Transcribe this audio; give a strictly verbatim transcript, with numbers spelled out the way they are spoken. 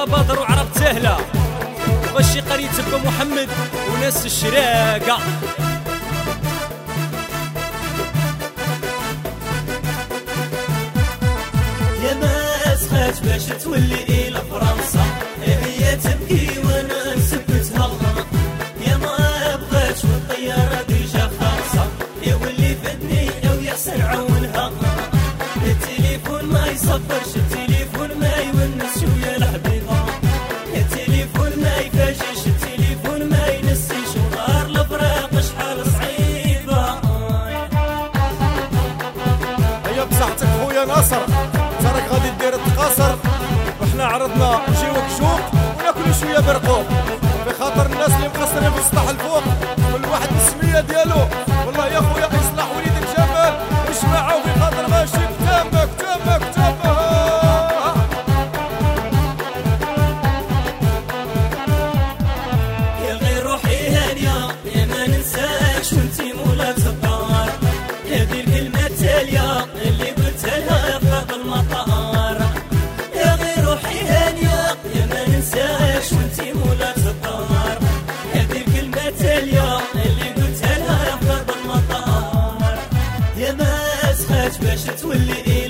يا بدر وعرب سهلة وشي قريت با محمد وناس الشراقة. يا ما اسخات باش تولي إلى فرنسا، هي تبكي وانا نثبتها. يا ما بغات والطيارة ديجا خالصة، يا ولي فدني او ياسر عونها. التليفون ما يصبرش، التليفون ما يونس شوية الحبيبة. التليفون ما يفاجئش، التليفون ما ينسيش، ونهار الفراق شحال صعيبة. هيا بصحتك خويا ناصر، راك غادي دير التقاصر وحنا عرضنا نجيوك شوق وناكلو شويه برقوق، بخاطر الناس اللي مقصرين في السطح الفوق كل واحد بالسميه ديالو. والله يا خويا اصلح وليدك جمال وجمعوا بخاطر ماشي كتابك كتابك كتابك. يا غير روحي هانيه يا ما ننساكش وانتي مولا الدار. هذه الكلمه التاليه اللي قلتها لها في المطار. يا غير روحي هانيه يا ما ننساكش وانتي مولا الدار. هذه الكلمه التاليه اللي قلتها لها في المطار. يا ما اسخات باش تولي